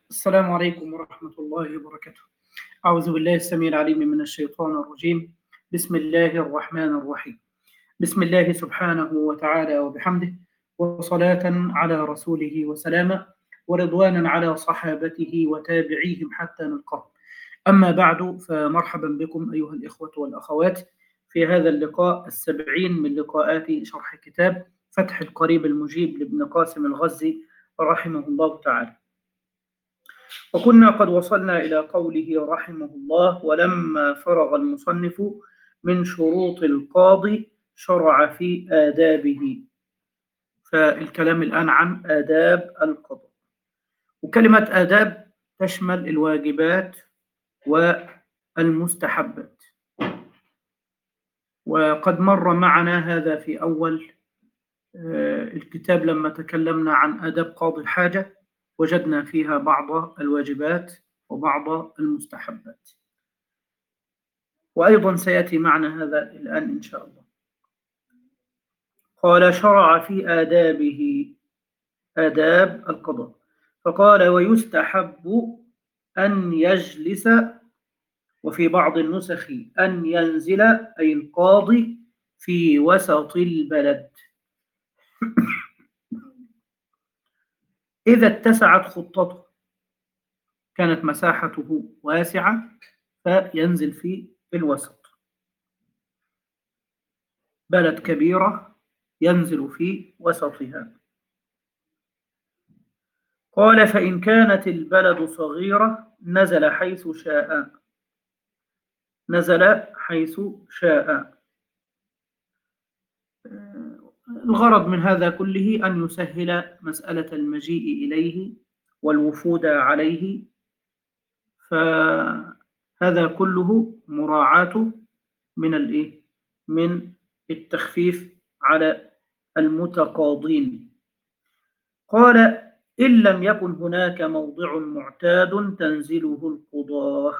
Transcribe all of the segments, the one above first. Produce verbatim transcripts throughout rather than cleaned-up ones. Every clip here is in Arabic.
السلام عليكم ورحمة الله وبركاته. أعوذ بالله السميع العليم من الشيطان الرجيم. بسم الله الرحمن الرحيم. بسم الله سبحانه وتعالى وبحمده، وصلاة على رسوله وسلاما، ورضوانا على صحابته وتابعيهم حتى نلقاه. أما بعد، فمرحبا بكم أيها الإخوة والأخوات في هذا اللقاء السبعين من لقاءات شرح كتاب فتح القريب المجيب لابن قاسم الغزي رحمه الله تعالى. وكنا قد وصلنا إلى قوله رحمه الله: ولما فرغ المصنف من شروط القاضي شرع في آدابه. فالكلام الآن عن آداب القضاء، وكلمة آداب تشمل الواجبات والمستحبات، وقد مر معنا هذا في أول الكتاب لما تكلمنا عن آداب قاضي الحاجة، وجدنا فيها بعض الواجبات وبعض المستحبات، وأيضا سيأتي معنا هذا الآن إن شاء الله. قال: شرع في آدابه، آداب القضاء، فقال: ويستحب أن يجلس، وفي بعض النسخ أن ينزل، أي القاضي، في وسط البلد إذا اتسعت خطته، كانت مساحته واسعة فينزل في الوسط. بلد كبيرة ينزل في وسطها. قال: فإن كانت البلد صغيرة نزل حيث شاء، نزل حيث شاء. الغرض من هذا كله أن يسهل مسألة المجيء إليه والوفود عليه، فهذا كله مراعاة من الإيه؟ من التخفيف على المتقاضين. قال: إن لم يكن هناك موضع معتاد تنزله القضاة.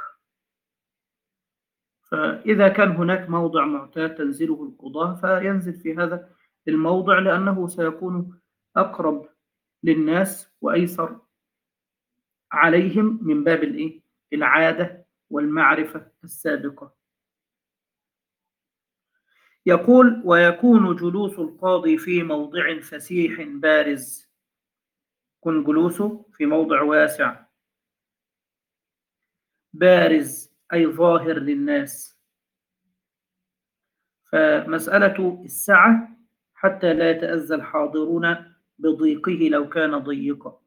فإذا كان هناك موضع معتاد تنزله القضاة فينزل في هذا الموضع، لأنه سيكون أقرب للناس وأيسر عليهم من باب الإيه؟ العادة والمعرفة السابقة. يقول: ويكون جلوس القاضي في موضع فسيح بارز، يكون جلوسه في موضع واسع بارز أي ظاهر للناس. فمسألة السعة حتى لا يتأذى الحاضرون بضيقه لو كان ضيقا،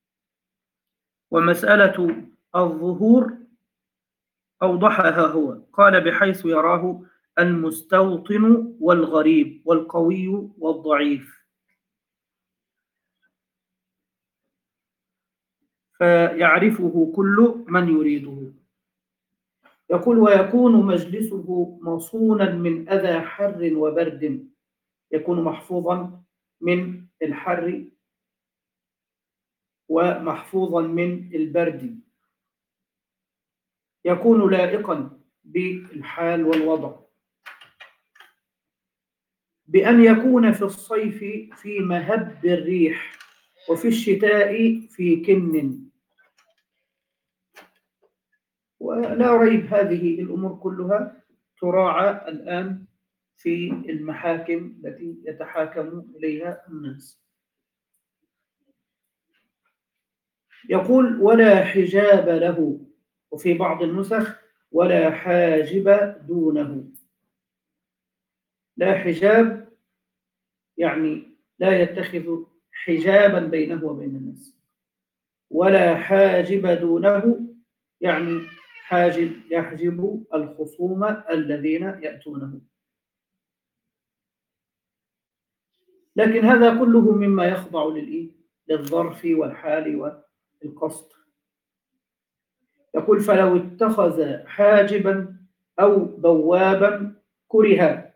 ومسألة الظهور أوضحها هو، قال: بحيث يراه المستوطن والغريب والقوي والضعيف، فيعرفه كل من يريده. يقول: ويكون مجلسه مصونا من أذى حر وبرد، يكون محفوظا من الحر ومحفوظا من البرد، يكون لائقا بالحال والوضع، بأن يكون في الصيف في مهب الريح، وفي الشتاء في كن. ولا ريب هذه الأمور كلها تراعى الآن في المحاكم التي يتحاكم إليها الناس. يقول: ولا حجاب له، وفي بعض النسخ ولا حاجب دونه. لا حجاب يعني لا يتخذ حجابا بينه وبين الناس، ولا حاجب دونه يعني حاجب يحجب الخصوم الذين يأتونه. لكن هذا كله مما يخضع للإيه؟ للظرف والحال والقصد. يقول: فلو اتخذ حاجبا أو بوابا كره.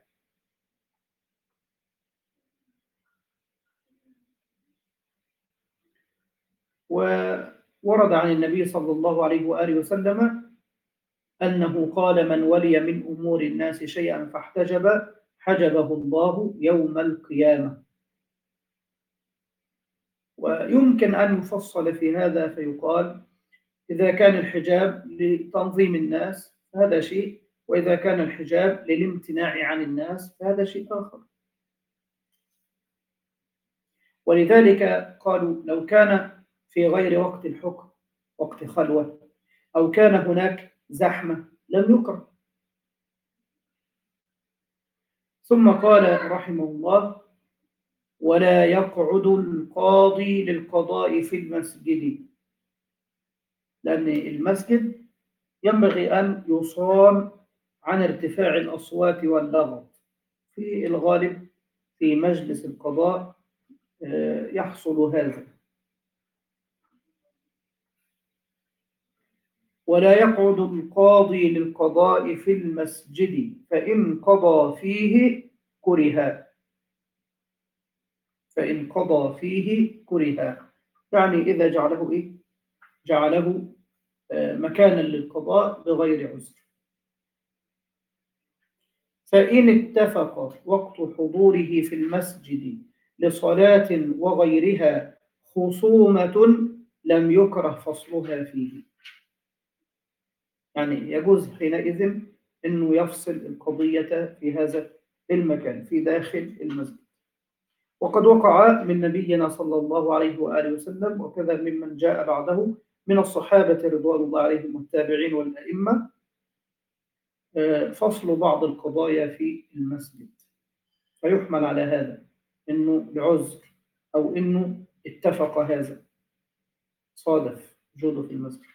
وورد عن النبي صلى الله عليه وآله وسلم أنه قال: من ولي من أمور الناس شيئا فاحتجب حجبه الله يوم القيامة. ويمكن أن يفصل في هذا فيقال: إذا كان الحجاب لتنظيم الناس فهذا شيء، وإذا كان الحجاب للامتناع عن الناس فهذا شيء آخر. ولذلك قالوا لو كان في غير وقت الحكم، وقت خلوة، أو كان هناك زحمة لم يكره. ثم قال رحمه الله: ولا يقعد القاضي للقضاء في المسجد، لأن المسجد ينبغي أن يصان عن ارتفاع الأصوات واللغط. في الغالب في مجلس القضاء يحصل هذا. ولا يقعد القاضي للقضاء في المسجد فإن قضى فيه كره، فإن قضى فيه كره، يعني إذا جعله إيه؟ جعله مكانا للقضاء بغير عذر. فإن اتفق وقت حضوره في المسجد لصلاة وغيرها خصومة لم يكره فصلها فيه، يعني يجوز حينئذ أنه يفصل القضية في هذا المكان في داخل المسجد. وقد وقع من نبينا صلى الله عليه وآله وسلم وكذا ممن جاء بعده من الصحابة رضوان الله عليهم والتابعين والأئمة فصل بعض القضايا في المسجد، فيحمل على هذا أنه لعذر أو أنه اتفق هذا، صادف وجوده في المسجد.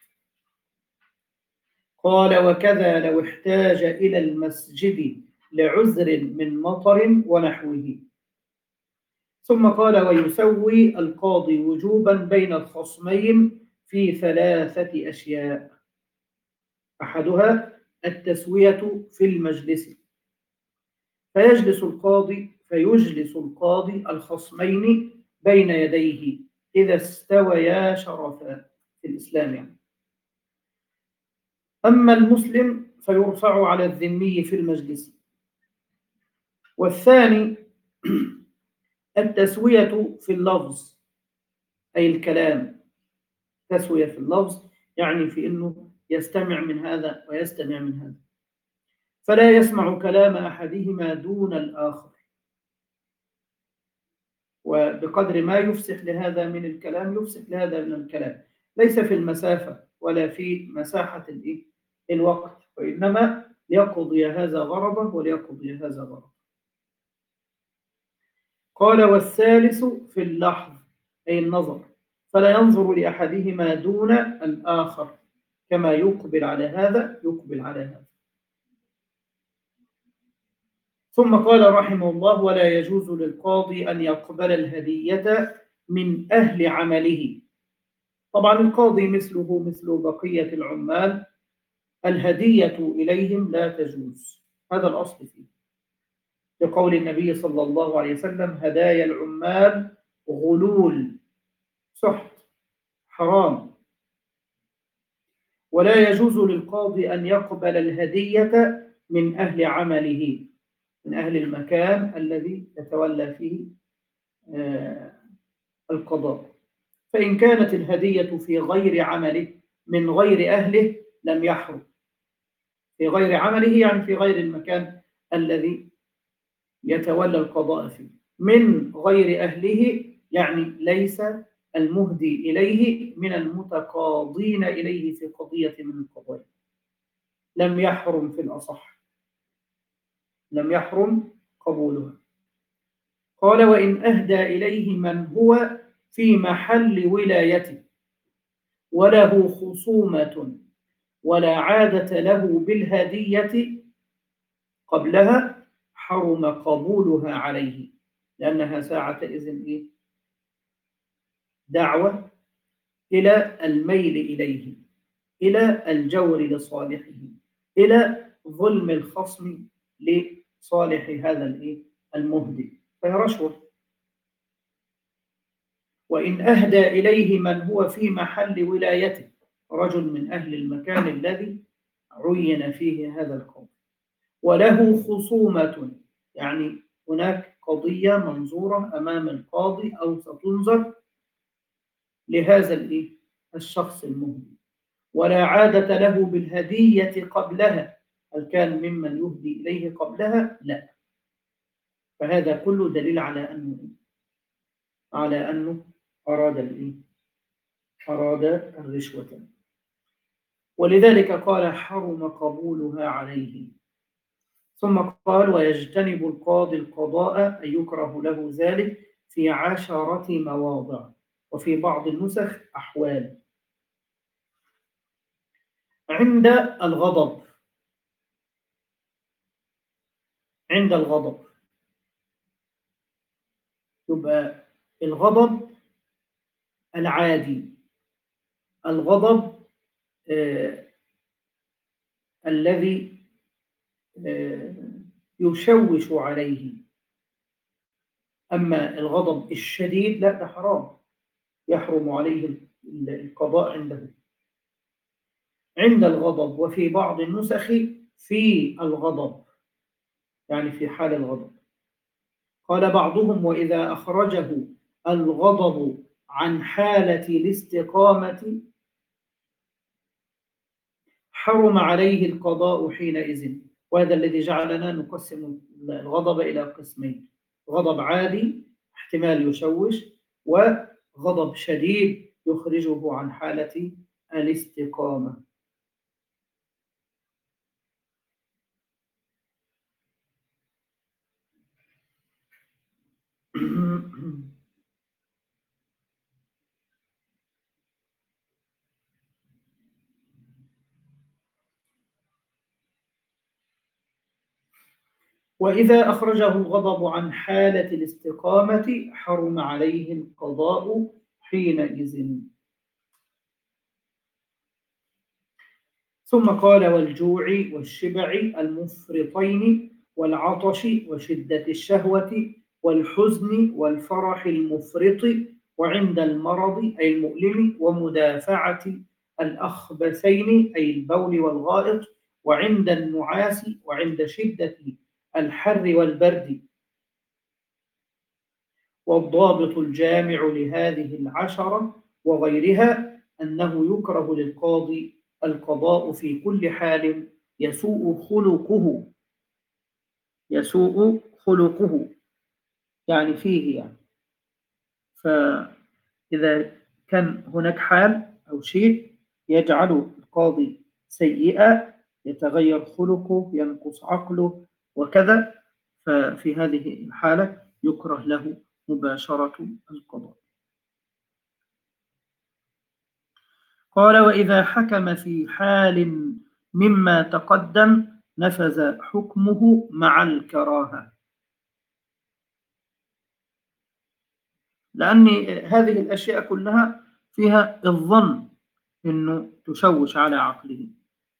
قال: وكذا لو احتاج إلى المسجد لعذر من مطر ونحوه. ثم قال: ويسوي القاضي وجوبا بين الخصمين في ثلاثة أشياء، أحدها التسوية في المجلس، فيجلس القاضي فيجلس القاضي الخصمين بين يديه إذا استويا شرفا في الإسلام يعني. أما المسلم فيرفع على الذمي في المجلس. والثاني التسوية في اللفظ، أي الكلام، تسوية في اللفظ يعني في أنه يستمع من هذا ويستمع من هذا، فلا يسمع كلام أحدهما دون الآخر، وبقدر ما يفسح لهذا من الكلام يفسح لهذا من الكلام، ليس في المسافة ولا في مساحة الوقت، وإنما يقضي هذا غرضه وليقضي هذا غرضه. قال: والثالث في اللحظ، أي النظر، فلا ينظر لأحدهما دون الآخر، كما يقبل على هذا يقبل على هذا. ثم قال رحمه الله: ولا يجوز للقاضي أن يقبل الهدية من أهل عمله. طبعا القاضي مثله مثل بقية العمال، الهدية إليهم لا تجوز، هذا الأصل فيه، لقول النبي صلى الله عليه وسلم: هدايا العمال غلول، سحت، حرام. ولا يجوز للقاضي أن يقبل الهدية من أهل عمله، من أهل المكان الذي يتولى فيه القضاء، فإن كانت الهدية في غير عمله من غير أهله لم يحرم. في غير عمله يعني في غير المكان الذي يتولى القضاء فيه، من غير أهله يعني ليس المهدي إليه من المتقاضين إليه في قضية من القضايا، لم يحرم في الأصح، لم يحرم قبولها. قال: وإن أهدى إليه من هو في محل ولايته وله خصومة ولا عادة له بالهدية قبلها حرم قبولها عليه، لأنها ساعة إذن إيه؟ دعوة إلى الميل إليه، إلى الجور لصالحه، إلى ظلم الخصم لصالح هذا الإيه؟ المهدي، فهي رشوة. وإن أهدى إليه من هو في محل ولايته، رجل من أهل المكان الذي عين فيه هذا القول، وله خصومة يعني هناك قضية منظورة أمام القاضي أو ستنظر لهذا الشخص المهدي، ولا عادة له بالهدية قبلها. هل كان ممن يهدي إليه قبلها؟ لا. فهذا كله دليل على أنه على أنه أراد الإيه؟ أراد الرشوة. ولذلك قال حرم قبولها عليه. ثم قال ويجتنب القاضي القضاء أن يكره له ذلك في عشرة مواضع، وفي بعض النسخ أحوال. عند الغضب، عند الغضب يبقى الغضب العادي، الغضب آه الذي آه يشوش عليه. أما الغضب الشديد لا، ده حرام، يحرم عليه القضاء عنده. عند الغضب، وفي بعض النسخ في الغضب، يعني في حال الغضب. قال بعضهم وإذا أخرجه الغضب عن حالة الاستقامة حرم عليه القضاء حينئذ. وهذا الذي جعلنا نقسم الغضب إلى قسمين: غضب عادي احتمال يشوش، وغضب شديد يخرجه عن حالة الاستقامة. وإذا أخرجه الغضب عن حالة الاستقامة حرم عليه القضاء حينئذ. ثم قال والجوع والشبع المفرطين والعطش وشدة الشهوة والحزن والفرح المفرط وعند المرض أي المؤلم ومدافعة الأخبثين أي البول والغائط وعند النعاس وعند شدة الحر والبرد. والضابط الجامع لهذه العشرة وغيرها أنه يكره للقاضي القضاء في كل حال يسوء خلقه، يسوء خلقه يعني فيه يعني. فإذا كان هناك حال أو شيء يجعل القاضي سيئا، يتغير خلقه، ينقص عقله وكذا، ففي هذه الحالة يكره له مباشرة القضاء. قال وإذا حكم في حال مما تقدم نفذ حكمه مع الكراهة، لأن هذه الأشياء كلها فيها الظن أنه تشوش على عقله.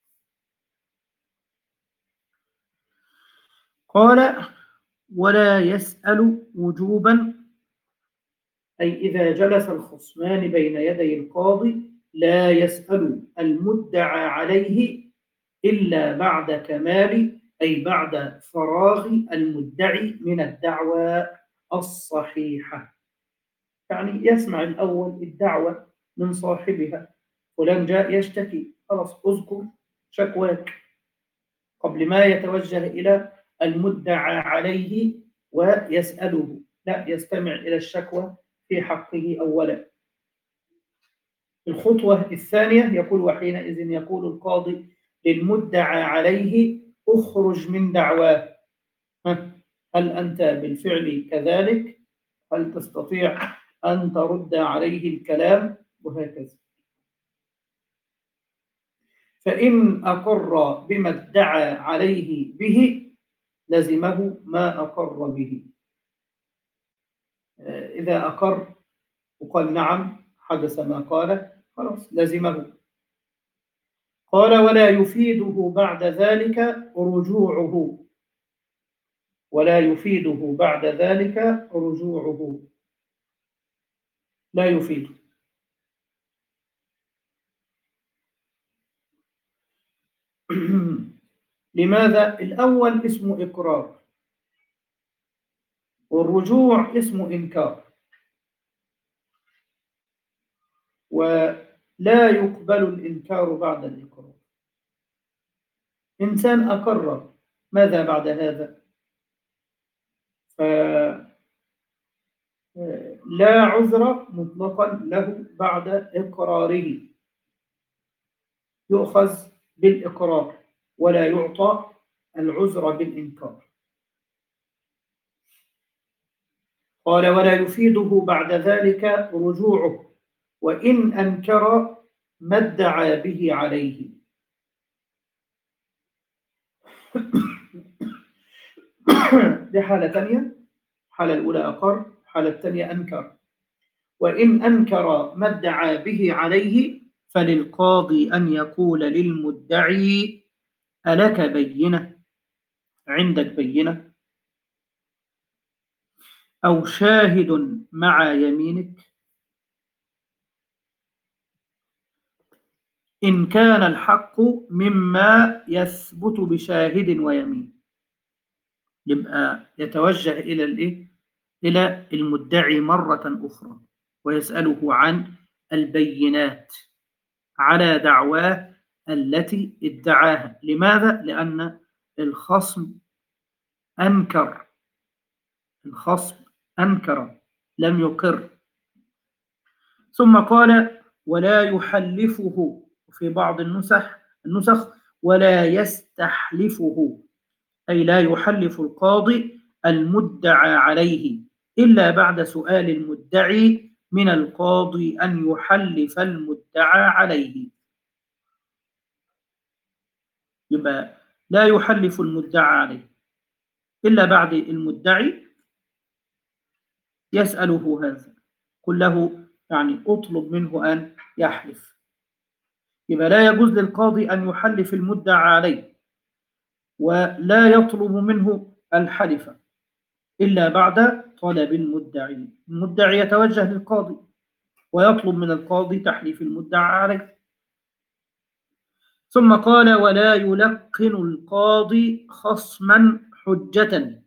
قال ولا يسأل وجوبا، أي إذا جلس الخصمان بين يدي القاضي لا يسأل المدعى عليه إلا بعد كمال، أي بعد فراغ المدعي من الدعوى الصحيحة. يعني يسمع الأول الدعوة من صاحبها، فلان جاء يشتكي، خلاص اذكر شكواك قبل ما يتوجه إلى المدعى عليه ويسأله، لا، يستمع إلى الشكوى في حقه أولا. الخطوة الثانية يقول وحينئذ يقول القاضي للمدعى عليه اخرج من دعواه، هل أنت بالفعل كذلك؟ هل تستطيع أن ترد عليه الكلام؟ وهكذا. فإن أقر بما ادعى عليه به لزمه ما أقر به. إذا أقر وقال نعم حدث ما قال، خلاص لزمه. قال ولا يفيده بعد ذلك رجوعه، ولا يفيده بعد ذلك رجوعه، لا يفيده. لماذا؟ الأول اسمه إقرار، والرجوع اسمه إنكار. لا يقبل الإنكار بعد الإقرار. إنسان أقر، ماذا بعد هذا؟ فلا عذر مطلقا له بعد إقراره، يؤخذ بالإقرار ولا يعطى العذر بالإنكار. قال ولا يفيده بعد ذلك رجوعه وإن أنكر ما ادعى به عليه. دي حالة تانية، الحالة الأولى أقر، الحالة الثانية أنكر. وإن أنكر ما ادعى به عليه فللقاضي أن يقول للمدعي ألك بينة، عندك بينة، أو شاهد مع يمينك، إن كان الحق مما يثبت بشاهد ويمين. يبقى يتوجه إلى الإيه؟ إلى المدعي مرة أخرى ويسأله عن البينات على دعواه التي ادعاها. لماذا؟ لأن الخصم أنكر، الخصم أنكر لم يقر. ثم قال ولا يحلفه، في بعض النسخ النسخ ولا يستحلفه، أي لا يحلف القاضي المدعى عليه إلا بعد سؤال المدعي من القاضي أن يحلف المدعى عليه. يبقى لا يحلف المدعى عليه إلا بعد المدعي يسأله هذا، قل له يعني أطلب منه أن يحلف. يبقى لا يجوز للقاضي أن يحلف المدعى عليه ولا يطلب منه الحلف إلا بعد طلب المدعي. المدعي يتوجه للقاضي ويطلب من القاضي تحليف المدعى عليه. ثم قال ولا يلقن القاضي خصما حجة،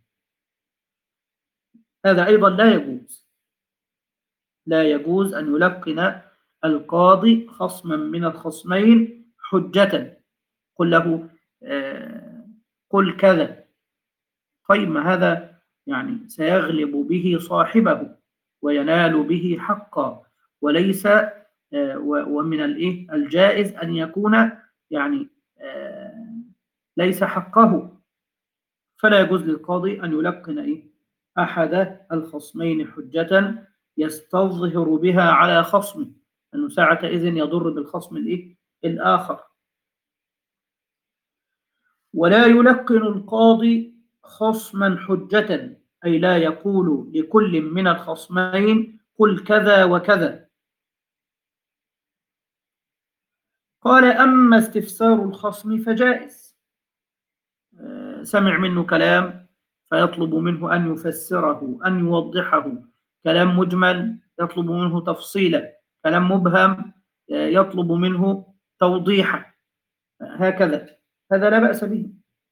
هذا أيضا لا يجوز، لا يجوز أن يلقن القاضي خصما من الخصمين حجة، قل له آه قل كذا. طيب ما هذا يعني سيغلب به صاحبه وينال به حقا، وليس آه ومن الايه الجائز أن يكون يعني آه ليس حقه. فلا يجوز للقاضي أن يلقن إيه أحد الخصمين حجة يستظهر بها على خصمه، أنه ساعة إذن يضر بالخصم الإيه الآخر. ولا يلقن القاضي خصما حجة، أي لا يقول لكل من الخصمين قل كذا وكذا. قال أما استفسار الخصم فجائز، سمع منه كلام فيطلب منه أن يفسره، أن يوضحه، كلام مجمل يطلب منه تفصيلا، كلام مبهم يطلب منه توضيحا، هكذا، هذا لا بأس به.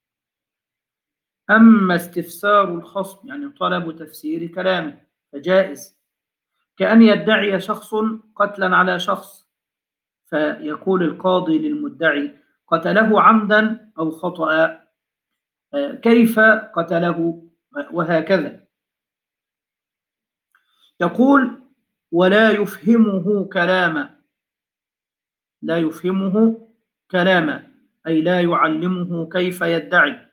أما استفسار الخصم يعني طلب تفسير كلامه فجائز، كأن يدعي شخص قتلا على شخص فيقول القاضي للمدعي قتله عمدا أو خطأ، كيف قتله، وهكذا. يقول ولا يفهمه كلاما، لا يفهمه كلاما أي لا يعلمه كيف يدعي.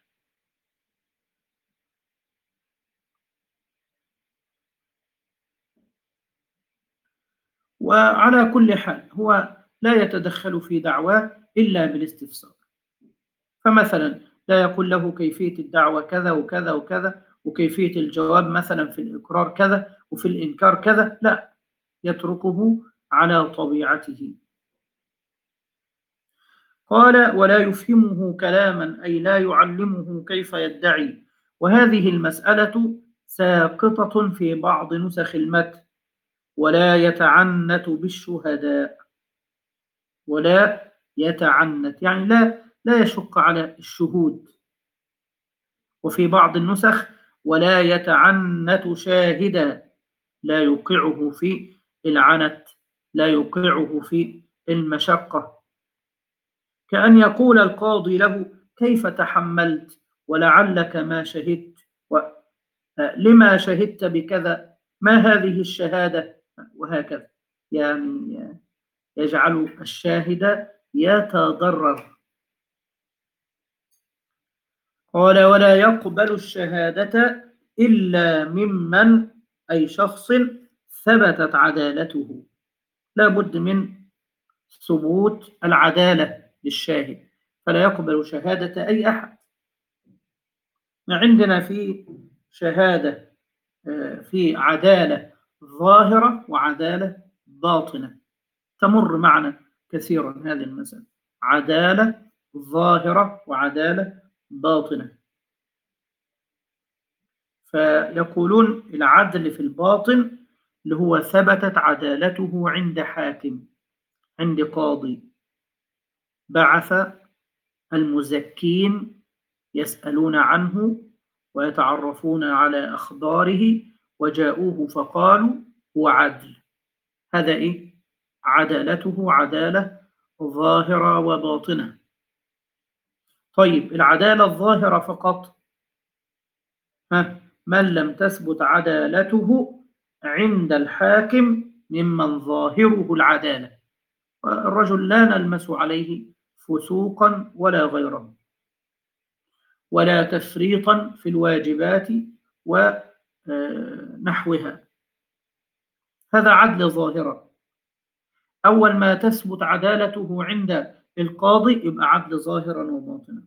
وعلى كل حال هو لا يتدخل في دعواه إلا بالاستفسار. فمثلا لا يقول له كيفية الدعوة كذا وكذا وكذا، وكيفية الجواب مثلا في الإقرار كذا وفي الإنكار كذا، لا، يتركه على طبيعته. قال ولا يفهمه كلاما أي لا يعلمه كيف يدعي. وهذه المسألة ساقطة في بعض نسخ المتن. ولا يتعنت بالشهداء، ولا يتعنت يعني لا لا يشق على الشهود. وفي بعض النسخ ولا يتعنت شاهدا، لا يوقعه في العنت، لا يوقعه في المشقة، كأن يقول القاضي له: كيف تحملت؟ ولعلك ما شهدت، لما شهدت بكذا؟ ما هذه الشهادة؟ وهكذا، يعني يجعل الشاهد يتضرر. قال: ولا يقبل الشهادة إلا ممن، أي شخص ثبتت عدالته. لا بد من ثبوت العدالة للشاهد، فلا يقبل شهادة أي أحد. عندنا في شهادة في عدالة ظاهرة وعدالة باطنة، تمر معنا كثيرا هذه المسألة: عدالة ظاهرة وعدالة باطنة. فيقولون العدل في الباطن اللي هو ثبتت عدالته عند حاكم، عند قاضي، بعث المزكين يسألون عنه ويتعرفون على أخباره، وجاءوه فقالوا هو عدل. هذا إيه؟ عدالته عدالة ظاهرة وباطنة. طيب العدالة الظاهرة فقط، ها، من لم تثبت عدالته عند الحاكم ممن ظاهره العدالة، الرجل لا نلمس عليه فسوقا ولا غيره، ولا تفريطا في الواجبات ونحوها، هذا عدل ظاهرة. أول ما تثبت عدالته عند القاضي يبقى عدل ظاهرا وباطنا.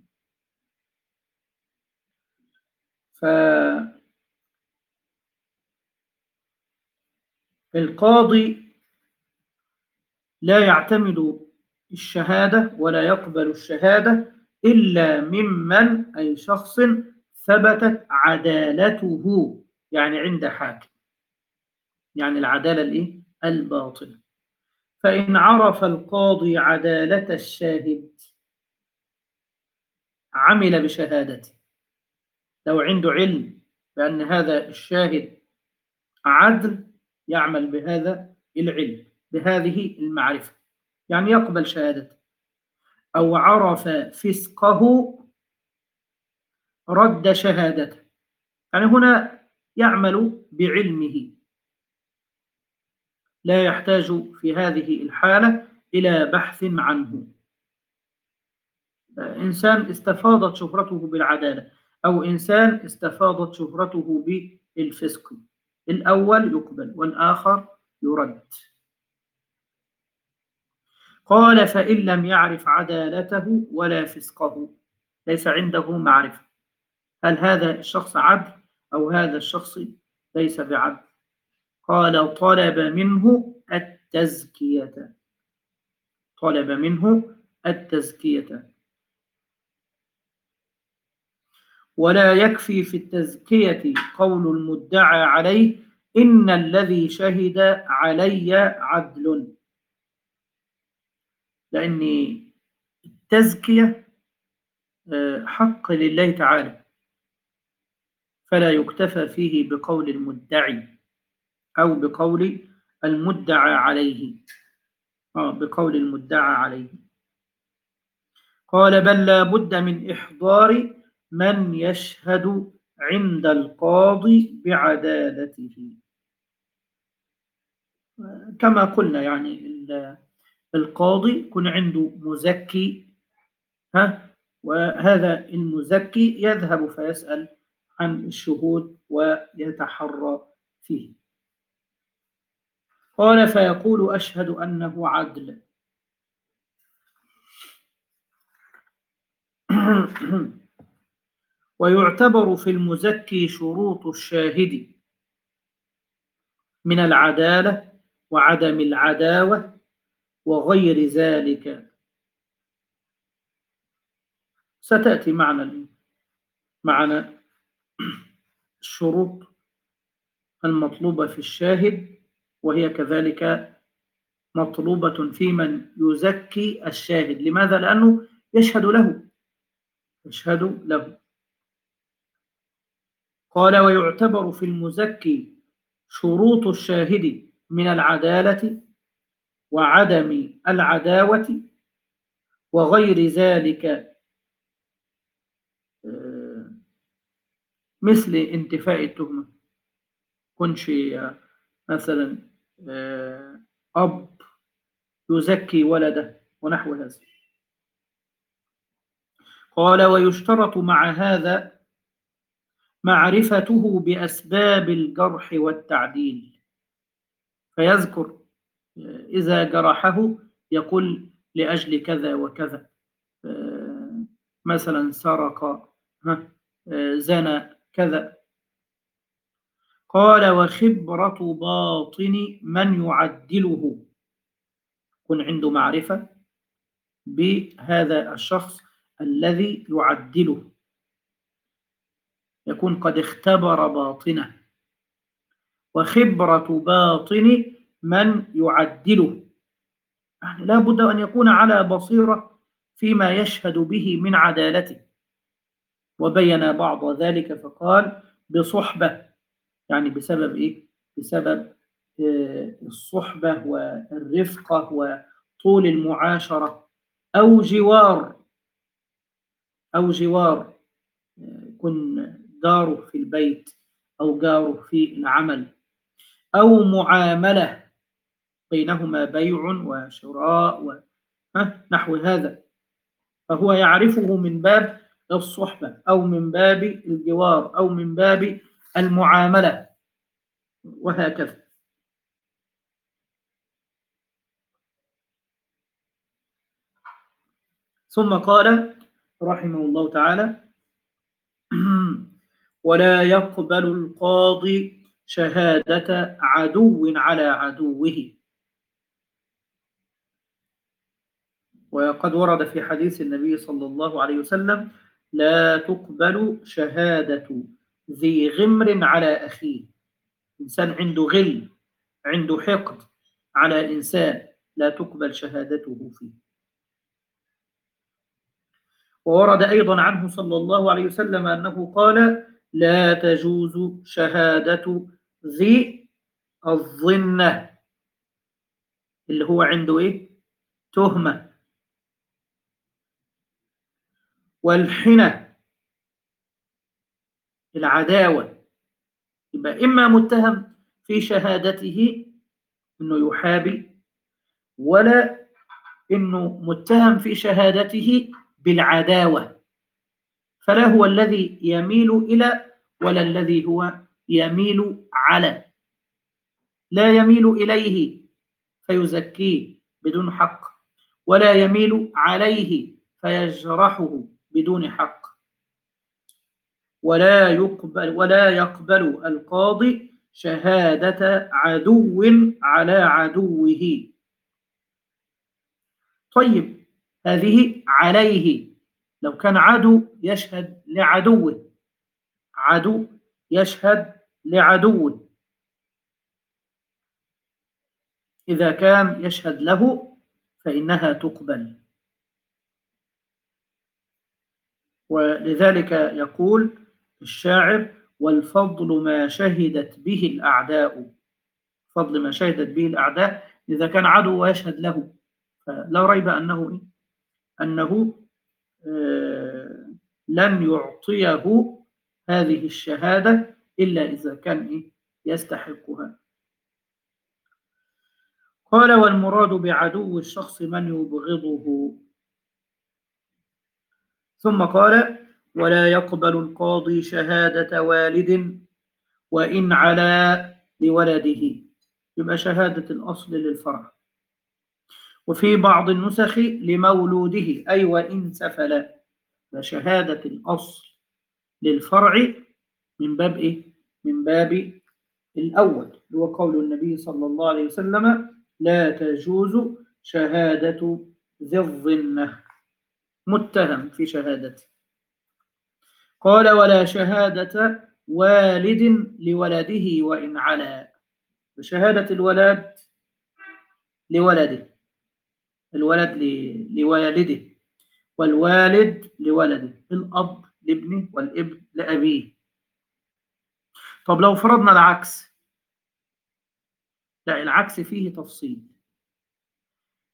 فالقاضي لا يعتمد الشهادة ولا يقبل الشهادة إلا ممن، أي شخص ثبتت عدالته، يعني عند حاكم، يعني العدالة الإيه؟ الباطنة. فإن عرف القاضي عدالة الشاهد عمل بشهادته، لو عنده علم بأن هذا الشاهد عدل يعمل بهذا العلم، بهذه المعرفة، يعني يقبل شهادته. أو عرف فسقه رد شهادته، يعني هنا يعمل بعلمه، لا يحتاج في هذه الحالة إلى بحث عنه. إنسان استفاضت شهرته بالعدالة، أو إنسان استفاضت شهرته بالفسق، الأول يقبل والآخر يرد. قال: فإن لم يعرف عدالته ولا فسقه، ليس عنده معرفة هل هذا الشخص عدل أو هذا الشخص ليس بعدل، قال: طلب منه التزكية، طلب منه التزكية. ولا يكفي في التزكية قول المدعى عليه: إن الذي شهد علي عدل، لأن التزكية حق لله تعالى، فلا يكتفى فيه بقول المدعي أو بقول المدعى عليه، آه بقول المدعى عليه. قال: بل لا بد من إحضار من يشهد عند القاضي بعدالته، كما قلنا يعني القاضي يكون عنده مزكي، ها، وهذا المزكي يذهب فيسأل عن الشهود ويتحرى فيه. قال: فيقول: أشهد أنه عدل. ويعتبر في المزكي شروط الشاهد من العدالة وعدم العداوة وغير ذلك، ستأتي معنا معنا الشروط المطلوبة في الشاهد، وهي كذلك مطلوبة في من يزكي الشاهد. لماذا؟ لأنه يشهد له، يشهد له. قال: ويعتبر في المزكي شروط الشاهد من العدالة وعدم العداوة وغير ذلك، مثل انتفاء التهمة. كنش مثلا أب يزكي ولده ونحو هذا. قال: ويشترط مع هذا معرفته بأسباب الجرح والتعديل، فيذكر إذا جرحه يقول لأجل كذا وكذا، مثلا سرق، زنى، كذا. قال: وخبرة باطن من يعدله، يكون عنده معرفة بهذا الشخص الذي يعدله، يكون قد اختبر باطنه. وخبرة باطن من يعدله، يعني لا بد أن يكون على بصيرة فيما يشهد به من عدالته. وبين بعض ذلك فقال: بصحبة، يعني بسبب إيه؟ بسبب الصحبة والرفقة وطول المعاشرة، أو جوار أو جوار يكون جاره في البيت أو جاره في العمل، أو معاملة بينهما بيع وشراء ونحو هذا، فهو يعرفه من باب الصحبة أو من باب الجوار أو من باب المعاملة، وهكذا. ثم قال رحمه الله تعالى: ولا يقبل القاضي شهادة عدو على عدوه. وقد ورد في حديث النبي صلى الله عليه وسلم: لا تقبل شهادة ذي غمر على أخيه. إنسان عنده غل، عنده حقد على إنسان، لا تقبل شهادته فيه. وورد أيضا عنه صلى الله عليه وسلم أنه قال: لا تجوز شهادة ذي الظنة، اللي هو عنده إيه؟ تهمة. والحنة، العداوة، يبقى إما متهم في شهادته إنه يحابي، ولا إنه متهم في شهادته بالعداوة، فلا هو الذي يميل إلى ولا الذي هو يميل على. لا يميل إليه فيزكيه بدون حق، ولا يميل عليه فيجرحه بدون حق. ولا يقبل ولا يقبل القاضي شهادة عدو على عدوه. طيب، هذه عليه، لو كان عدو يشهد لعدوه، عدو يشهد لعدوه، إذا كان يشهد له فإنها تقبل. ولذلك يقول الشاعر: والفضل ما شهدت به الأعداء. فضل ما شهدت به الأعداء إذا كان عدو ويشهد له، فلا ريب أنه أنه آه لن يعطيه هذه الشهادة إلا إذا كان إيه يستحقها. قال: والمراد بعدو الشخص من يبغضه. ثم قال: ولا يقبل القاضي شهادة والد وإن علا لولده. يبقى شهادة الأصل للفرع، وفي بعض النسخ لمولوده، أي وإن سفل. فشهادة الأصل للفرع من باب إيه؟ من باب الأول، هو قول النبي صلى الله عليه وسلم: لا تجوز شهادة ذي الظنة، متهم في شهادته. قال: ولا شهادة والد لولده وإن علا. بشهادة الولد لولده، الولد لوالده، والوالد لولده، الأب لابنه والابن لأبيه. طب لو فرضنا العكس، لا، العكس فيه تفصيل.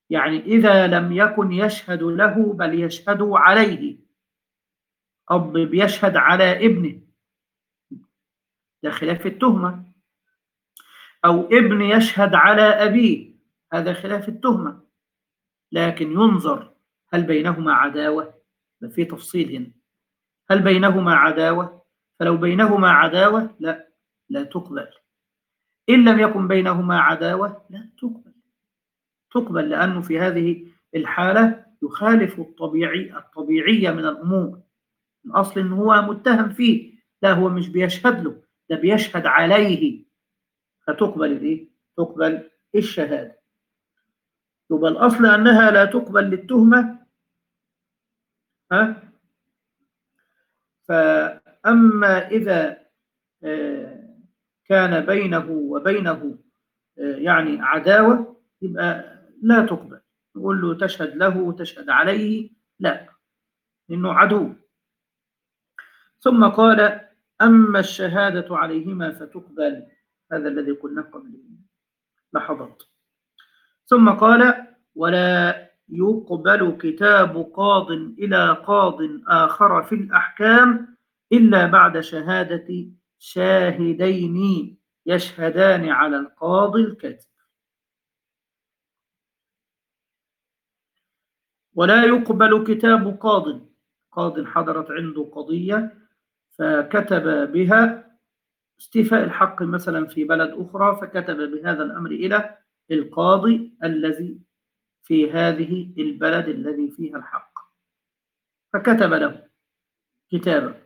يعني إذا لم يكن يشهد له بل يشهد عليه، أب بيشهد على ابنه، ده خلاف التهمة، أو ابن يشهد على أبيه، هذا خلاف التهمة. لكن ينظر هل بينهما عداوة، في تفصيل هنا، هل بينهما عداوة؟ فلو بينهما عداوة لا لا تقبل. إن لم يكن بينهما عداوة لا تقبل، تقبل لأنه في هذه الحالة يخالف الطبيعي الطبيعية من الأمور. الأصل إن هو متهم فيه، لا هو مش بيشهد له، ده بيشهد عليه، فتقبل الإيه؟ تقبل الشهادة. يبقى الأصل أنها لا تقبل للتهمة. ها؟ فأما إذا كان بينه وبينه يعني عداوة يبقى لا تقبل، نقول له تشهد له وتشهد عليه، لا، إنه عدو. ثم قال أما الشهادة عليهما فتقبل، هذا الذي قلنا قبل لحظات. ثم قال ولا يقبل كتاب قاض إلى قاض آخر في الأحكام إلا بعد شهادة شاهدين يشهدان على القاضي الكاتب. ولا يقبل كتاب قاض، قاض حضرت عنده قضية فكتب بها استيفاء الحق مثلا في بلد أخرى، فكتب بهذا الأمر إلى القاضي الذي في هذه البلد الذي فيها الحق، فكتب له كتابا.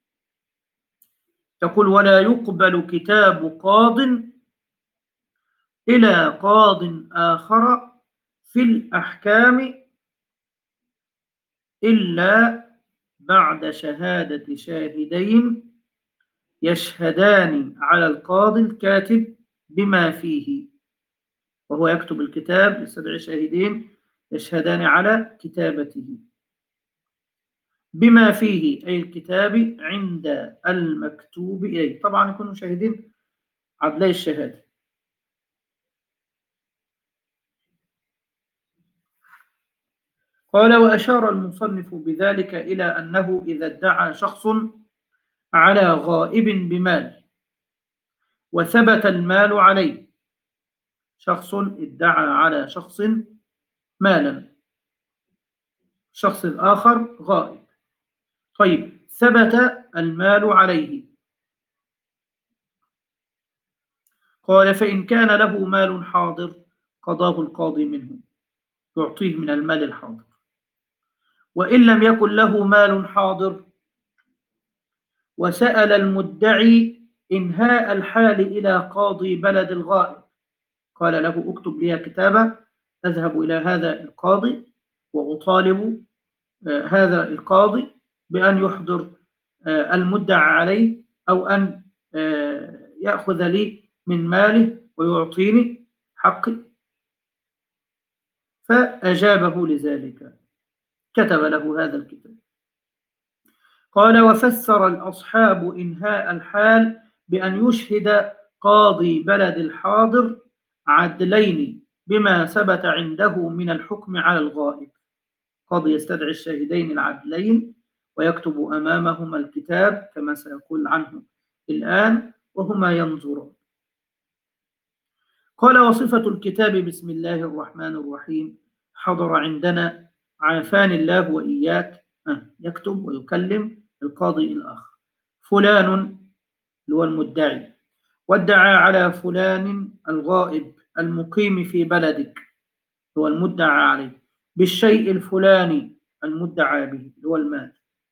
تقول ولا يقبل كتاب قاض إلى قاض آخر في الأحكام إلا بعد شهادة شاهدين يشهدان على القاضي الكاتب بما فيه، وهو يكتب الكتاب يستدعي شاهدين يشهدان على كتابته بما فيه، أي الكتاب عند المكتوب إليه، طبعا يكونوا شاهدين عدلي الشهادة. قال وأشار المصنف بذلك إلى أنه إذا ادعى شخص على غائب بمال وثبت المال عليه، شخص ادعى على شخص مالا، الشخص الآخر غائب، طيب ثبت المال عليه، قال فإن كان له مال حاضر قضاه القاضي منه، يعطيه من المال الحاضر. وإن لم يكن له مال حاضر وسأل المدعي إنهاء الحال إلى قاضي بلد الغائب، قال له اكتب لي كتابة أذهب إلى هذا القاضي وأطالب هذا القاضي بأن يحضر المدعى عليه أو أن يأخذ لي من ماله ويعطيني حقي، فأجابه لذلك، كتب له هذا الكتاب. قال وفسر الأصحاب إنهاء الحال بأن يشهد قاضي بلد الحاضر عدلين بما ثبت عنده من الحكم على الغائب، قاضي يستدعي الشاهدين العدلين ويكتب أمامهما الكتاب كما سيقول عنه الآن وهما ينظرون. قال وصفة الكتاب بسم الله الرحمن الرحيم حضر عندنا عافاني الله وإياك، يكتب ويكلم القاضي الآخر فلان اللي هو المدعي وادعى على فلان الغائب المقيم في بلدك هو المدعى عليه بالشيء الفلاني المدعى به اللي هو المال،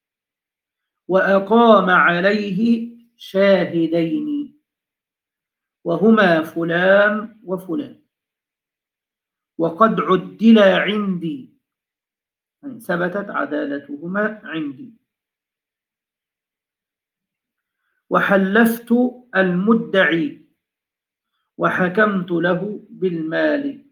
وأقام عليه شاهدين وهما فلان وفلان وقد عدلا عندي، يعني ثبتت عدالتهما عندي، وحلفت المدعي وحكمت له بالمال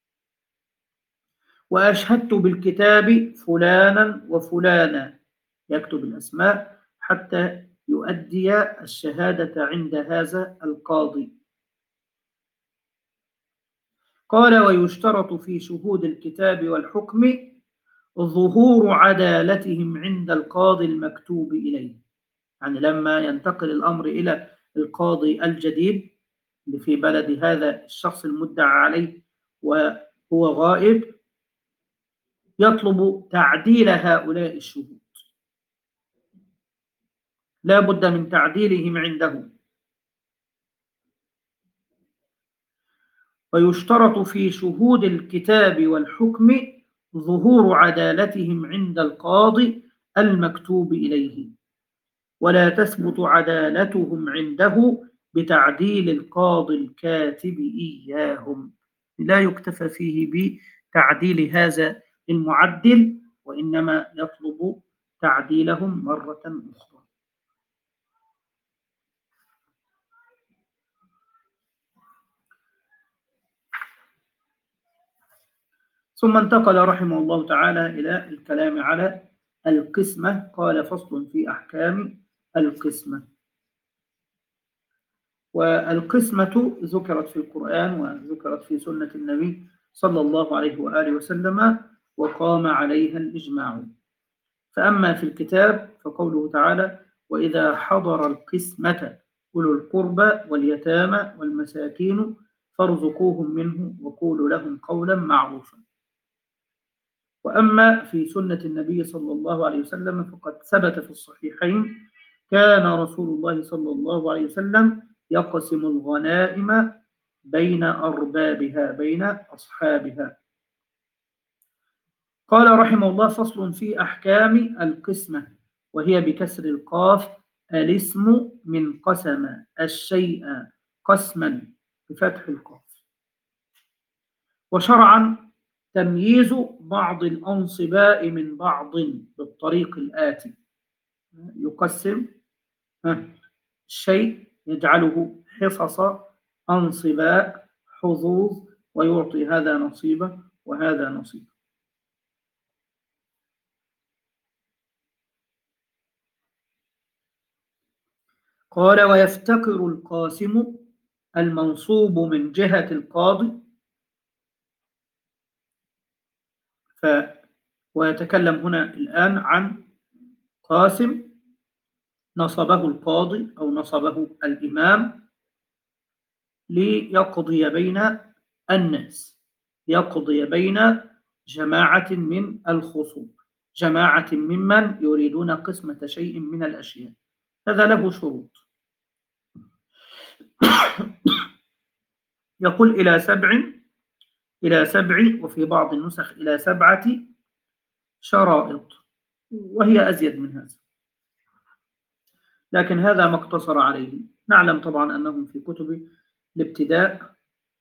وأشهدت بالكتاب فلانا وفلانا، يكتب الأسماء حتى يؤدي الشهادة عند هذا القاضي. قال ويشترط في شهود الكتاب والحكم ظهور عدالتهم عند القاضي المكتوب إليه. يعني لما ينتقل الأمر إلى القاضي الجديد في بلد هذا الشخص المدعى عليه وهو غائب، يطلب تعديل هؤلاء الشهود، لا بد من تعديلهم عنده. ويشترط في شهود الكتاب والحكم ظهور عدالتهم عند القاضي المكتوب إليه، ولا تثبت عدالتهم عنده بتعديل القاضي الكاتب إياهم. لا يكتفى فيه بتعديل هذا المعدل، وإنما يطلب تعديلهم مرة أخرى. ثم انتقل رحمه الله تعالى إلى الكلام على القسمة. قال فصل في أحكام القسمة. والقسمة ذكرت في القرآن وذكرت في سنة النبي صلى الله عليه وآله وسلم، وقام عليها الإجماع. فأما في الكتاب فقوله تعالى وإذا حضر القسمة أولو القربى واليتامى والمساكين فارزقوهم منه وقولوا لهم قولا معروفا. وأما في سنة النبي صلى الله عليه وسلم فقد ثبت في الصحيحين كان رسول الله صلى الله عليه وسلم يقسم الغنائم بين أربابها، بين أصحابها. قال رحمه الله فصل في أحكام القسمة، وهي بكسر القاف الاسم من قسم الشيء قسما بفتح القاف. وشرعا تمييز بعض الأنصباء من بعض بالطريق الآتي: يقسم الشيء يجعله حصص أنصباء حظوظ، ويعطي هذا نصيبه وهذا نصيبه. قال ويفتقر القاسم المنصوب من جهة القاضي. ف ويتكلم هنا الآن عن قاسم نصبه القاضي أو نصبه الإمام ليقضي بين الناس، يقضي بين جماعة من الخصوم، جماعة ممن يريدون قسمة شيء من الأشياء. هذا له شروط. يقول إلى سبع إلى سبع وفي بعض النسخ إلى سبعة شرائط، وهي أزيد من هذا، لكن هذا ما اقتصر عليه. نعلم طبعا أنهم في كتب الابتداء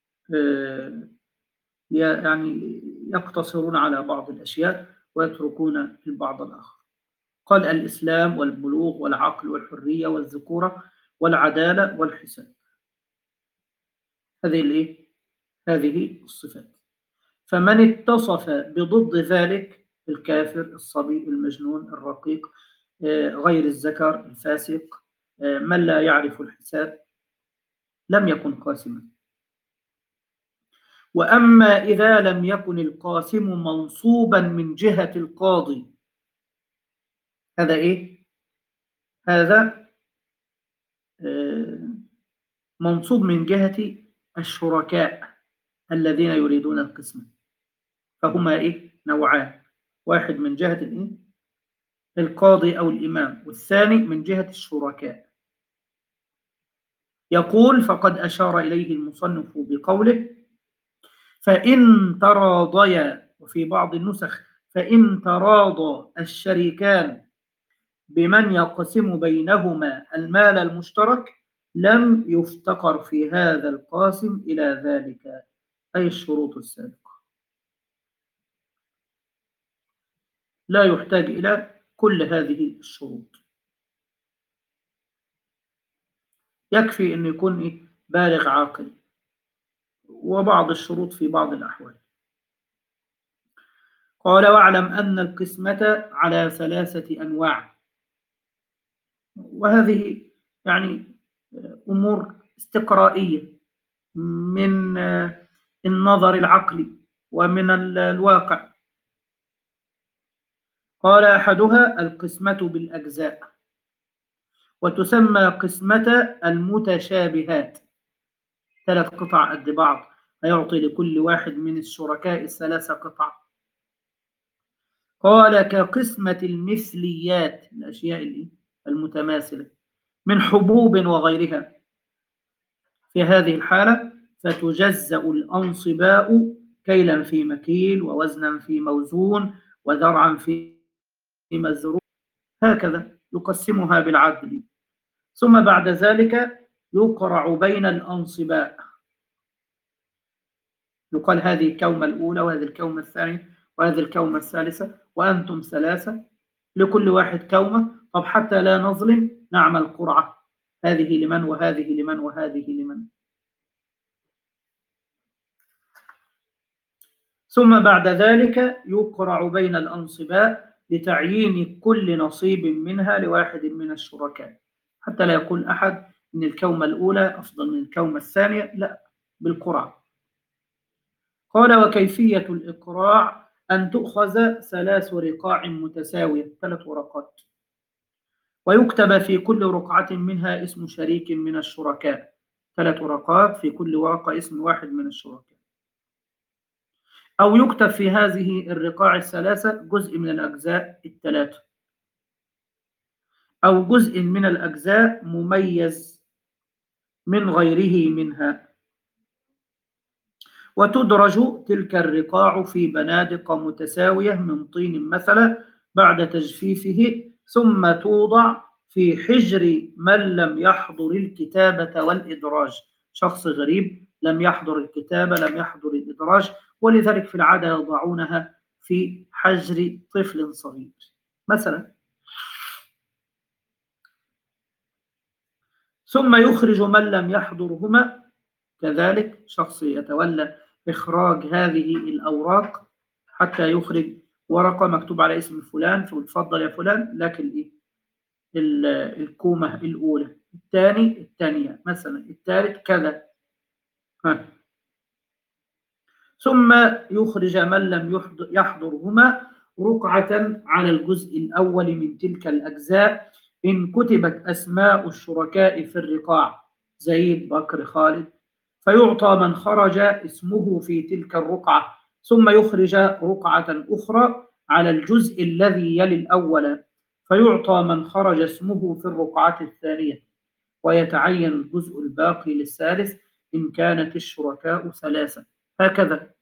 يعني يقتصرون على بعض الأشياء ويتركون البعض الآخر. قال الإسلام والبلوغ والعقل والحرية والذكورة والعدالة والحساب. هذه الإيه؟ هذه الصفات. فمن اتصف بضد ذلك: الكافر، الصبي، المجنون، الرقيق، غير الذكر، الفاسق، من لا يعرف الحساب، لم يكن قاسما. وأما إذا لم يكن القاسم منصوبا من جهة القاضي، هذا إيه؟ هذا منصوب من جهة الشركاء الذين يريدون القسمة. فهما إيه؟ نوعان: واحد من جهة الإيه؟ القاضي أو الإمام، والثاني من جهة الشركاء. يقول فقد أشار إليه المصنف بقوله فإن تراضيا، وفي بعض النسخ فإن تراضى الشريكان بمن يقسم بينهما المال المشترك لم يفتقر في هذا القاسم إلى ذلك، أي الشروط السابقة. لا يحتاج إلى كل هذه الشروط، يكفي أن يكون بالغ عاقل، وبعض الشروط في بعض الأحوال. قال واعلم أن القسمة على ثلاثة أنواع. وهذه يعني أمور استقرائية من النظر العقلي ومن الواقع. قال أحدها القسمة بالأجزاء، وتسمى قسمة المتشابهات، ثلاث قطع قد بعض هيعطي لكل واحد من الشركاء الثلاثة قطع. قال كقسمة المثليات، الأشياء المتماثلة من حبوب وغيرها. في هذه الحالة فتجزأ الأنصباء كيلا في مكيل، ووزنا في موزون، وذرعا في مزروع، هكذا يقسمها بالعدل. ثم بعد ذلك يقرع بين الأنصباء، يقال هذه الكومة الأولى وهذه الكومة الثانية وهذه الكومة الثالثة وأنتم ثلاثة، لكل واحد كومة. طب حتى لا نظلم نعمل قرعة، هذه لمن وهذه لمن وهذه لمن. ثم بعد ذلك يقرع بين الأنصباء لتعيين كل نصيب منها لواحد من الشركاء، حتى لا يقول أحد أن الكومة الأولى أفضل من الكومة الثانية، لا، بالقرعة. قال وكيفية الإقراع أن تؤخذ ثلاث رقاع متساوية، ثلاث ورقات، ويكتب في كل رقعة منها اسم شريك من الشركاء، ثلاث ورقات في كل ورقة اسم واحد من الشركاء. أو يكتب في هذه الرقاع الثلاثة جزء من الأجزاء الثلاثة، أو جزء من الأجزاء مميز من غيره منها، وتدرج تلك الرقاع في بنادق متساوية من طين مثلا بعد تجفيفه، ثم توضع في حجر من لم يحضر الكتابة والإدراج، شخص غريب لم يحضر الكتابة لم يحضر الإدراج، ولذلك في العادة يضعونها في حجر طفل صغير مثلا. ثم يخرج من لم يحضرهما، كذلك شخص يتولى إخراج هذه الأوراق حتى يخرج ورقة مكتوب على اسم فلان، فتفضل يا فلان لكن إيه الكومة الأولى، الثاني الثانية مثلا، الثالث كذا. ها. ثم يخرج من لم يحضرهما رقعة على الجزء الأول من تلك الأجزاء إن كتبت أسماء الشركاء في الرقاع، زيد بكر خالد، فيعطى من خرج اسمه في تلك الرقعة، ثم يخرج رقعة أخرى على الجزء الذي يلي الأول، فيعطى من خرج اسمه في الرقعة الثانية، ويتعين الجزء الباقي للثالث إن كانت الشركاء ثلاثة. هكذا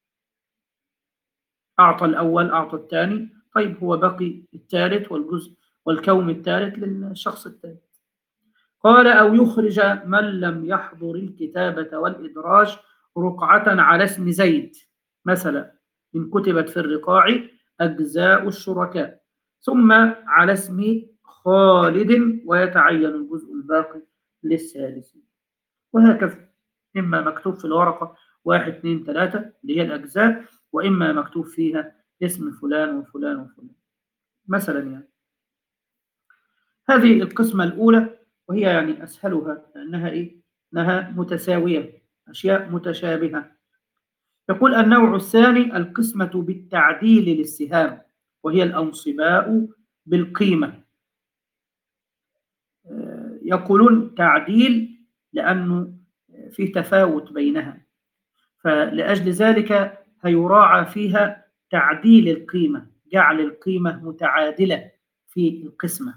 أعطى الأول أعطى الثاني، طيب هو بقي الثالث والجزء والكوم الثالث للشخص الثالث. قال أو يخرج من لم يحضر الكتابة والإدراج رقعة على اسم زيد مثلا إن كتبت في الرقاع أجزاء الشركاء، ثم على اسم خالد، ويتعين الجزء الباقي للثالث. وهكذا إما مكتوب في الورقة واحد اثنين ثلاثة اللي هي الأجزاء، وإما مكتوب فيها اسم فلان وفلان وفلان مثلا. يعني هذه القسمة الأولى، وهي يعني أسهلها لأنها إيه؟ أنها متساوية، أشياء متشابهة. يقول النوع الثاني القسمة بالتعديل للسهام، وهي الأنصباء بالقيمة. يقولون تعديل لأنه في تفاوت بينها، فلأجل ذلك هيراعى فيها تعديل القيمة، جعل القيمة متعادلة في القسمة.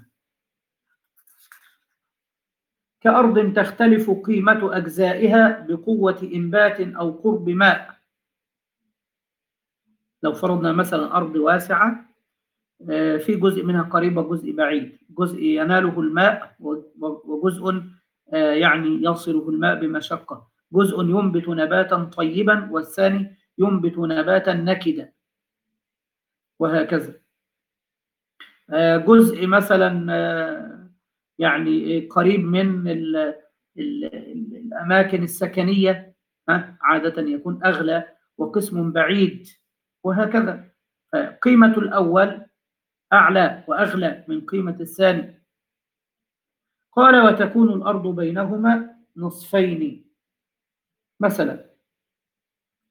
كأرض تختلف قيمة أجزائها بقوة إنبات أو قرب ماء. لو فرضنا مثلا أرض واسعة في جزء منها قريب وجزء بعيد، جزء يناله الماء وجزء يعني يصله الماء بمشقة، جزء ينبت نباتا طيبا والثاني ينبت نباتا نكدا، وهكذا. جزء مثلا يعني قريب من ال ال الأماكن السكنية عادة يكون أغلى، وقسم بعيد، وهكذا. فقيمة الأول أعلى وأغلى من قيمة الثاني. قال وتكون الأرض بينهما نصفين مثلا،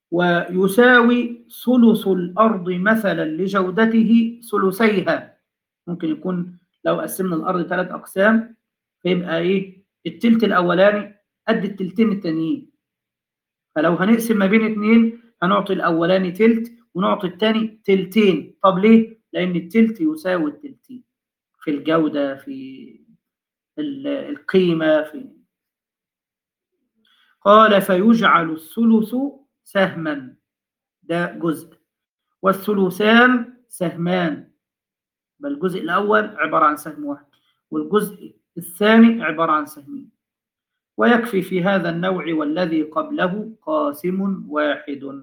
ويساوي ثلث الأرض مثلا لجودته ثلثيها. ممكن يكون لو قسمنا الأرض ثلاث أقسام فيبقى إيه التلت الأولاني قد التلتين التانيين، فلو هنقسم ما بين اتنين هنعطي الأولاني تلت ونعطي التاني تلتين. طب ليه؟ لأن التلت يساوي التلتين في الجودة، في القيمة. في قال فيجعل الثلث سهما، ده جزء، والثلثان سهمان، بل الجزء الأول عبارة عن سهم واحد والجزء الثاني عبارة عن سهمين. ويكفي في هذا النوع والذي قبله قاسم واحد،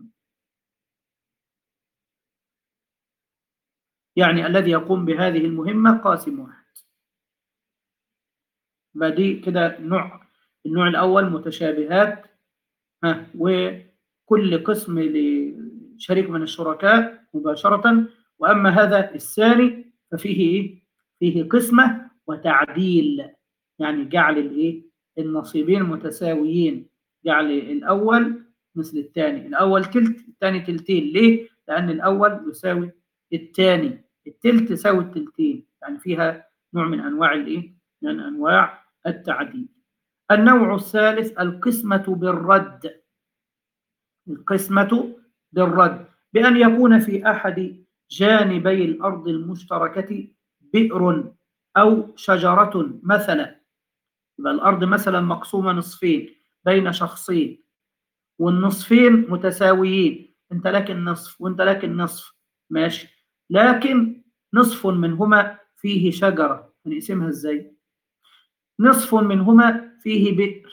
يعني الذي يقوم بهذه المهمة قاسم واحد. بدي كده نوع النوع الأول متشابهات، ها، وكل قسم لشريك من الشركاء مباشرة. وأما هذا الثاني ففيه إيه؟ فيه قسمة وتعديل، يعني جعل الإيه؟ النصيبين متساويين، جعل الأول مثل الثاني، الأول تلت الثاني تلتين. ليه؟ لأن الأول يساوي الثاني، التلت يساوي التلتين، يعني فيها نوع من أنواع الإيه؟ من أنواع التعديل. النوع الثالث القسمة بالرد. القسمة بالرد بأن يكون في أحد جانبي الأرض المشتركة بئر أو شجرة مثلا. يبقى الأرض مثلا مقسومة نصفين بين شخصين، والنصفين متساويين، أنت لك النصف وأنت لك النصف، ماشي، لكن نصف منهما فيه شجرة، هنقسمها إزاي؟ نصف منهما فيه بئر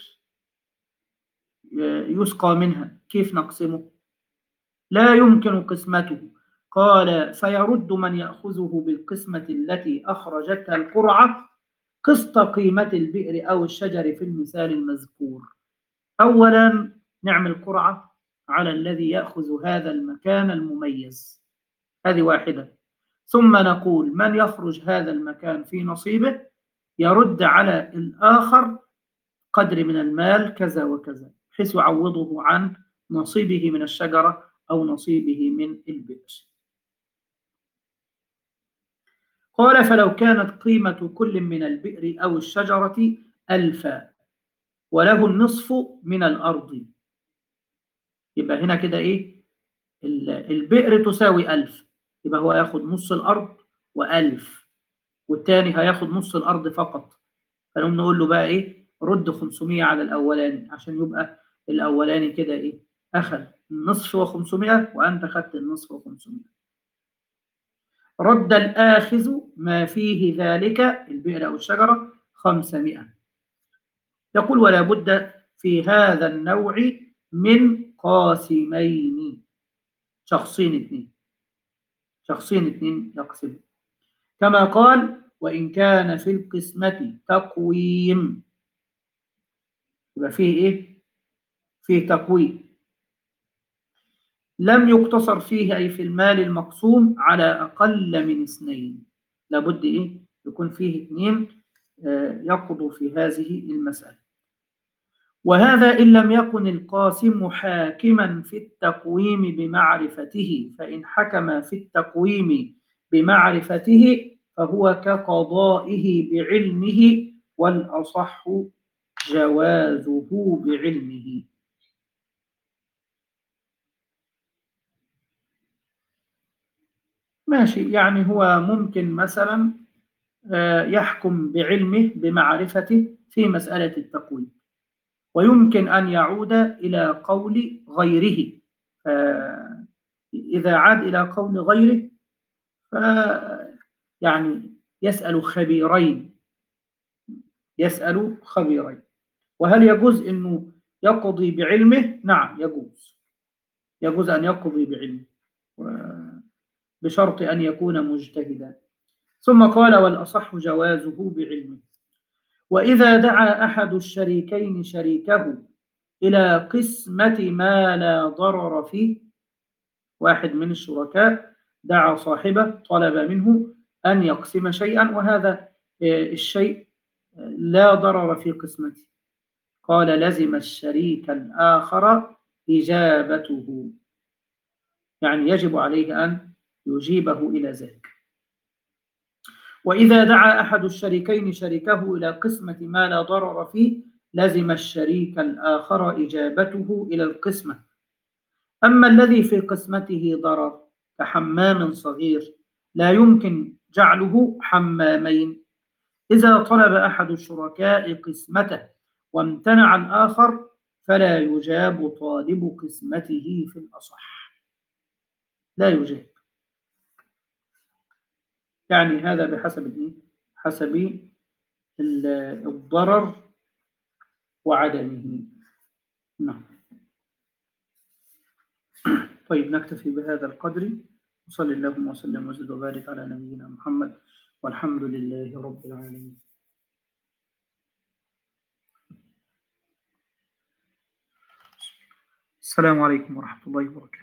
يسقى منها، كيف نقسمه؟ لا يمكن قسمته. قال فيرد من يأخذه بالقسمة التي أخرجتها القرعة قسط قيمة البئر أو الشجر في المثال المذكور. أولا نعمل قرعة على الذي يأخذ هذا المكان المميز، هذه واحدة. ثم نقول من يخرج هذا المكان في نصيبه يرد على الآخر قدر من المال كذا وكذا، بحيث يعوضه عن نصيبه من الشجرة أو نصيبه من البئر. قال فلو كانت قيمة كل من البئر أو الشجرة ألفا وله النصف من الأرض، يبقى هنا كده إيه؟ البئر تساوي ألف، يبقى هو ياخد نص الأرض وألف، والتاني هياخد نص الأرض فقط. فنقوم نقول له بقى إيه؟ رد خمسمية على الأولاني، عشان يبقى الأولاني كده إيه؟ أخذ النصف وخمسمية وأنت خدت النصف وخمسمية. رد الآخذ ما فيه ذلك البئر أو الشجرة خمسمائة. يقول ولا بد في هذا النوع من قاسمين، شخصين اثنين، شخصين اثنين يقسم، كما قال وإن كان في القسمة تقويم، يبقى فيه إيه؟ فيه تقويم لم يقتصر فيه أي في المال المقسوم على أقل من اثنين، لابد إيه؟ يكون فيه اثنين يقضوا في هذه المسألة. وهذا إن لم يكن القاسم حاكما في التقويم بمعرفته، فإن حكم في التقويم بمعرفته فهو كقضائه بعلمه، والأصح جوازه بعلمه. ماشي، يعني هو ممكن مثلا يحكم بعلمه بمعرفته في مسألة التقويم، ويمكن أن يعود إلى قول غيره. إذا عاد إلى قول غيره ف يعني يسأل خبيرين، يسأل خبيرين. وهل يجوز أنه يقضي بعلمه؟ نعم يجوز، يجوز أن يقضي بعلمه بشرط أن يكون مجتهدا. ثم قال والأصح جوازه بعلمه. وإذا دعا أحد الشريكين شريكه إلى قسمة ما لا ضرر فيه، واحد من الشركاء دعا صاحبه طلب منه أن يقسم شيئا وهذا الشيء لا ضرر في قسمته، قال لزم الشريك الآخر إجابته. يعني يجب عليه أن يجيبه إلى ذلك. وإذا دعا أحد الشريكين شريكه إلى قسمة ما لا ضرر فيه لزم الشريك الآخر إجابته إلى القسمة. أما الذي في قسمته ضرر كحمام صغير لا يمكن جعله حمامين، إذا طلب أحد الشركاء قسمته وامتنع الآخر فلا يجاب طالب قسمته في الأصح، لا يجاب. يعني هذا بحسب إيه؟ حسب الضرر وعدمه. نعم. طيب نكتفي بهذا القدر، وصلى اللهم وسلم وزد وبارك على نبينا محمد، والحمد لله رب العالمين. السلام عليكم ورحمة الله وبركاته.